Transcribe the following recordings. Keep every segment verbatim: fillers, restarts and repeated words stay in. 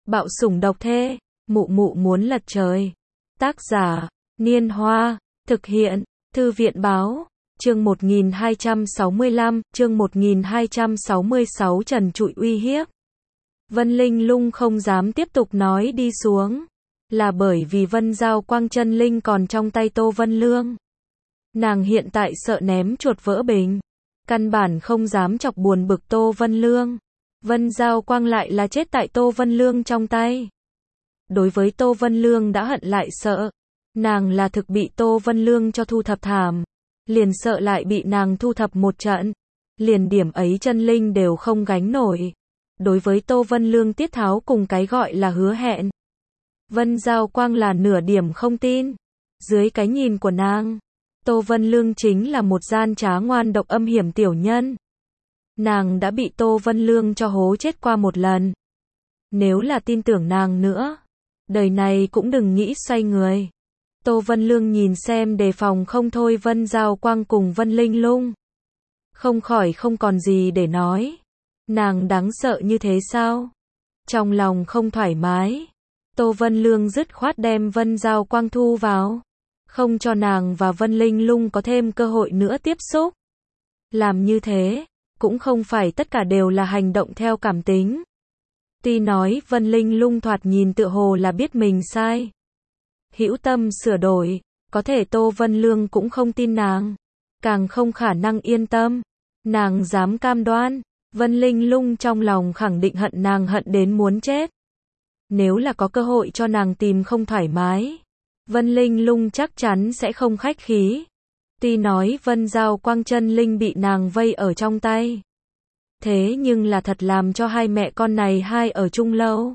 Bạo sủng độc thê, mụ mụ muốn lật trời. Tác giả, Niên Hoa, thực hiện, Thư viện Báo, chương một nghìn hai trăm sáu mươi lăm, chương một nghìn hai trăm sáu mươi sáu trần trụi uy hiếp. Vân Linh Lung không dám tiếp tục nói đi xuống, là bởi vì Vân Dao Quang chân linh còn trong tay Tô Vân Lương. Nàng hiện tại sợ ném chuột vỡ bình, căn bản không dám chọc buồn bực Tô Vân Lương. Vân Dao Quang lại là chết tại Tô Vân Lương trong tay. Đối với Tô Vân Lương đã hận lại sợ, nàng là thực bị Tô Vân Lương cho thu thập thảm, liền sợ lại bị nàng thu thập một trận, liền điểm ấy chân linh đều không gánh nổi. Đối với Tô Vân Lương tiết tháo cùng cái gọi là hứa hẹn, Vân Dao Quang là nửa điểm không tin. Dưới cái nhìn của nàng, Tô Vân Lương chính là một gian trá ngoan độc âm hiểm tiểu nhân. Nàng đã bị Tô Vân Lương cho hố chết qua một lần. Nếu là tin tưởng nàng nữa, đời này cũng đừng nghĩ xoay người. Tô Vân Lương nhìn xem đề phòng không thôi Vân Dao Quang cùng Vân Linh Lung, không khỏi không còn gì để nói. Nàng đáng sợ như thế sao? Trong lòng không thoải mái, Tô Vân Lương dứt khoát đem Vân Dao Quang thu vào, không cho nàng và Vân Linh Lung có thêm cơ hội nữa tiếp xúc. Làm như thế, cũng không phải tất cả đều là hành động theo cảm tính. Tuy nói Vân Linh Lung thoạt nhìn tựa hồ là biết mình sai, hữu tâm sửa đổi, có thể Tô Vân Lương cũng không tin nàng, càng không khả năng yên tâm. Nàng dám cam đoan, Vân Linh Lung trong lòng khẳng định hận nàng hận đến muốn chết. Nếu là có cơ hội cho nàng tìm không thoải mái, Vân Linh Lung chắc chắn sẽ không khách khí. Tuy nói Vân Dao Quang chân linh bị nàng vây ở trong tay, thế nhưng là thật làm cho hai mẹ con này hai ở chung lâu,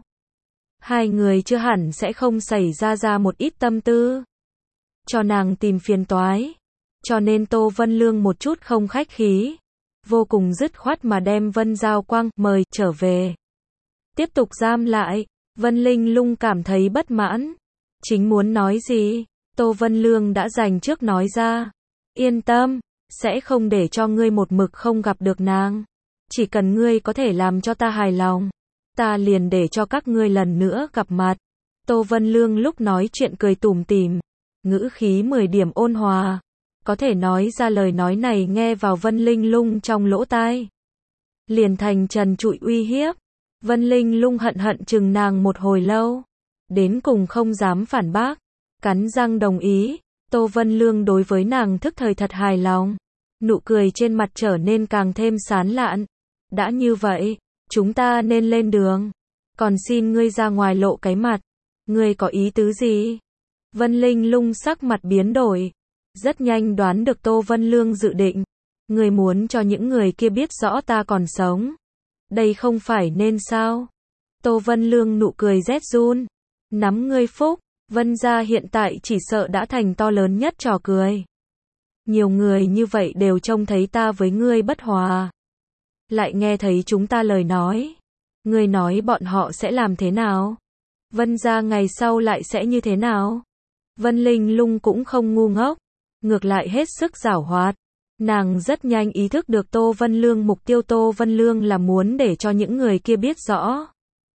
hai người chưa hẳn sẽ không xảy ra ra một ít tâm tư cho nàng tìm phiền toái. Cho nên Tô Vân Lương một chút không khách khí, vô cùng dứt khoát mà đem Vân Dao Quang mời trở về, tiếp tục giam lại. Vân Linh Lung cảm thấy bất mãn, chính muốn nói gì, Tô Vân Lương đã dành trước nói ra. Yên tâm, sẽ không để cho ngươi một mực không gặp được nàng. Chỉ cần ngươi có thể làm cho ta hài lòng, ta liền để cho các ngươi lần nữa gặp mặt. Tô Vân Lương lúc nói chuyện cười tủm tỉm, ngữ khí mười điểm ôn hòa. Có thể nói ra lời nói này nghe vào Vân Linh Lung trong lỗ tai, liền thành trần trụi uy hiếp. Vân Linh Lung hận hận chừng nàng một hồi lâu, đến cùng không dám phản bác, cắn răng đồng ý. Tô Vân Lương đối với nàng thức thời thật hài lòng, nụ cười trên mặt trở nên càng thêm sán lạn. Đã như vậy, chúng ta nên lên đường, còn xin ngươi ra ngoài lộ cái mặt, ngươi có ý tứ gì? Vân Linh Lung sắc mặt biến đổi, rất nhanh đoán được Tô Vân Lương dự định. Ngươi muốn cho những người kia biết rõ ta còn sống, đây không phải nên sao? Tô Vân Lương nụ cười rét run, nắm ngươi phúc. Vân gia hiện tại chỉ sợ đã thành to lớn nhất trò cười. Nhiều người như vậy đều trông thấy ta với ngươi bất hòa, lại nghe thấy chúng ta lời nói, ngươi nói bọn họ sẽ làm thế nào? Vân gia ngày sau lại sẽ như thế nào? Vân Linh Lung cũng không ngu ngốc, ngược lại hết sức giảo hoạt. Nàng rất nhanh ý thức được Tô Vân Lương mục tiêu Tô Vân Lương là muốn để cho những người kia biết rõ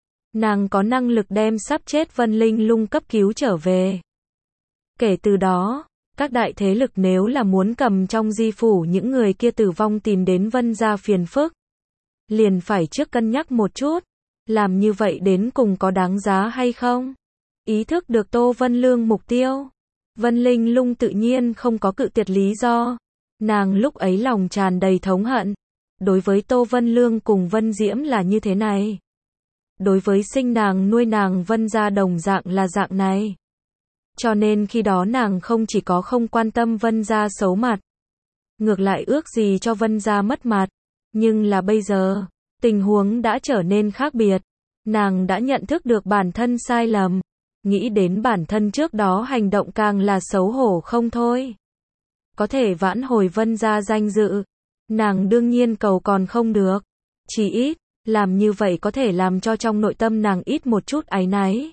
nàng có năng lực đem sắp chết Vân Linh Lung cấp cứu trở về. Kể từ đó, các đại thế lực nếu là muốn cầm trong di phủ những người kia tử vong tìm đến Vân gia phiền phức, liền phải trước cân nhắc một chút, làm như vậy đến cùng có đáng giá hay không? Ý thức được Tô Vân Lương mục tiêu, Vân Linh Lung tự nhiên không có cự tuyệt lý do. Nàng lúc ấy lòng tràn đầy thống hận, đối với Tô Vân Lương cùng Vân Diễm là như thế này, đối với sinh nàng nuôi nàng Vân gia đồng dạng là dạng này. Cho nên khi đó nàng không chỉ có không quan tâm Vân gia xấu mặt, ngược lại ước gì cho Vân gia mất mặt. Nhưng là bây giờ, tình huống đã trở nên khác biệt. Nàng đã nhận thức được bản thân sai lầm, nghĩ đến bản thân trước đó hành động càng là xấu hổ không thôi. Có thể vãn hồi Vân gia danh dự, nàng đương nhiên cầu còn không được. Chỉ ít, làm như vậy có thể làm cho trong nội tâm nàng ít một chút áy náy.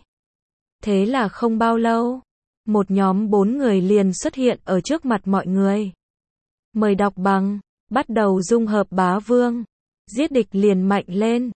Thế là không bao lâu, một nhóm bốn người liền xuất hiện ở trước mặt mọi người. Mời đọc bằng, bắt đầu dung hợp bá vương, giết địch liền mạnh lên.